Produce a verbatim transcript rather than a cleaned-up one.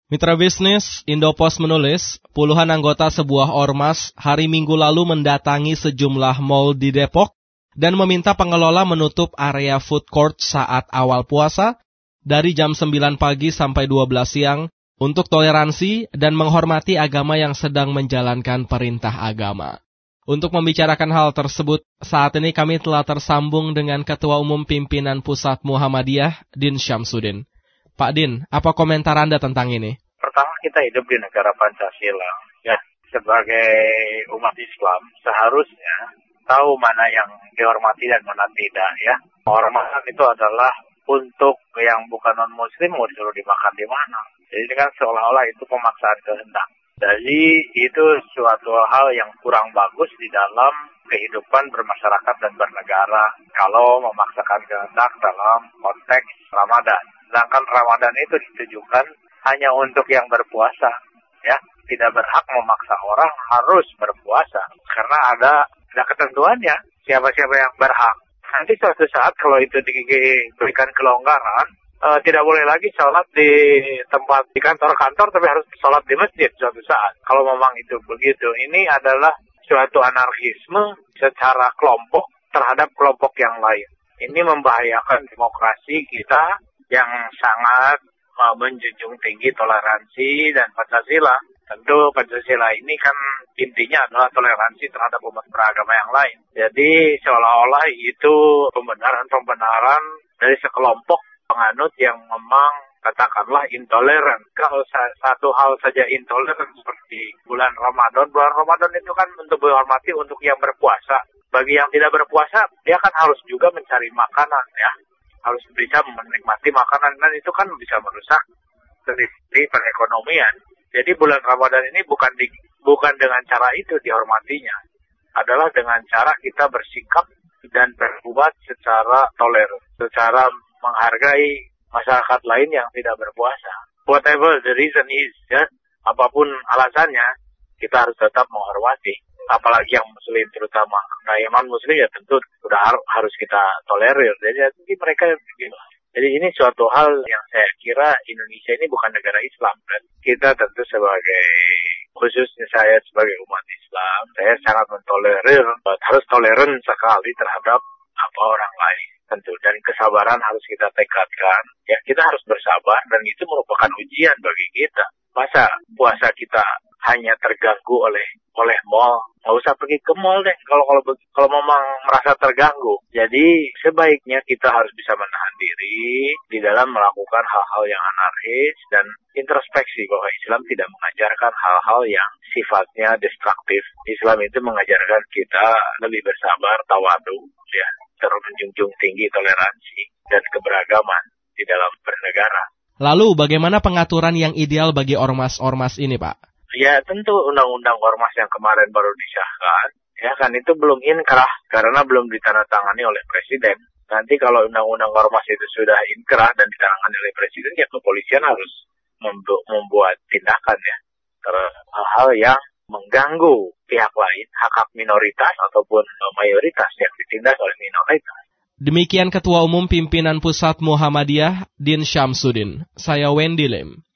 Mitra bisnis, Indopos menulis, puluhan anggota sebuah ormas hari Minggu lalu mendatangi sejumlah mal di Depok dan meminta pengelola menutup area food court saat awal puasa dari jam sembilan pagi sampai dua belas siang untuk toleransi dan menghormati agama yang sedang menjalankan perintah agama. Untuk membicarakan hal tersebut, saat ini kami telah tersambung dengan Ketua Umum Pimpinan Pusat Muhammadiyah, Din Syamsuddin. Pak Din, apa komentar Anda tentang ini? Pertama, kita hidup di negara Pancasila. Ya, sebagai umat Islam, seharusnya tahu mana yang dihormati dan mana tidak. Ya, penghormatan itu adalah untuk yang bukan non-muslim mau disuruh dimakan di mana. Jadi ini kan seolah-olah itu pemaksaan kehendak. Jadi itu suatu hal yang kurang bagus di dalam kehidupan bermasyarakat dan bernegara kalau memaksakan kehendak dalam konteks Ramadan. Sedangkan Ramadan itu ditujukan hanya untuk yang berpuasa, ya, tidak berhak memaksa orang harus berpuasa karena ada ada ketentuannya siapa-siapa yang berhak. Nanti suatu saat kalau itu diberikan kelonggaran, uh, tidak boleh lagi sholat di tempat di kantor-kantor, tapi harus sholat di masjid suatu saat. Kalau memang itu begitu, ini adalah suatu anarkisme secara kelompok terhadap kelompok yang lain. Ini membahayakan demokrasi kita yang sangat uh, menjunjung tinggi toleransi dan Pancasila. Tentu Pancasila ini kan intinya adalah toleransi terhadap umat beragama yang lain. Jadi seolah-olah itu pembenaran-pembenaran dari sekelompok penganut yang memang katakanlah intoleran. Kalau satu hal saja intoleran seperti bulan Ramadan, bulan Ramadan itu kan untuk dihormati untuk yang berpuasa. Bagi yang tidak berpuasa, dia kan harus juga mencari makanan, ya. Harus bisa menikmati makanan, dan itu kan bisa merusak dari perekonomian. Jadi bulan Ramadan ini bukan di, bukan dengan cara itu dihormatinya, adalah dengan cara kita bersikap dan berbuat secara toleran, secara menghargai masyarakat lain yang tidak berpuasa. Whatever the reason is, ya, apapun alasannya, kita harus tetap menghormati. Apalagi yang muslim terutama. Nah, iman muslim ya tentu sudah harus kita tolerir. Jadi, jadi mereka gitu. Jadi ini suatu hal yang saya kira Indonesia ini bukan negara Islam. Dan kita tentu sebagai, khususnya saya sebagai umat Islam, saya sangat mentolerir, harus toleran sekali terhadap apa orang lain. Tentu, dan kesabaran harus kita tekadkan. Ya, kita harus bersabar, dan itu merupakan ujian bagi kita. Masa puasa kita hanya terganggu oleh oleh mal, nggak usah pergi ke mall deh kalau kalau kalau memang merasa terganggu. Jadi sebaiknya kita harus bisa menahan diri di dalam melakukan hal-hal yang anarkis dan introspeksi bahwa Islam tidak mengajarkan hal-hal yang sifatnya destruktif. Islam itu mengajarkan kita lebih bersabar, tawadu, ya, terus menjunjung tinggi toleransi dan keberagaman di dalam bernegara. Lalu bagaimana pengaturan yang ideal bagi ormas-ormas ini, Pak? Ya tentu undang-undang ormas yang kemarin baru disahkan, ya kan itu belum inkrah karena belum ditandatangani oleh Presiden. Nanti kalau undang-undang ormas itu sudah inkrah dan ditandatangani oleh Presiden, ya kepolisian harus membu- membuat tindakan ya terhadap hal-hal yang mengganggu pihak lain, hak-hak minoritas ataupun mayoritas yang ditindas oleh minoritas. Demikian Ketua Umum Pimpinan Pusat Muhammadiyah, Din Syamsuddin. Saya Wendy Lim.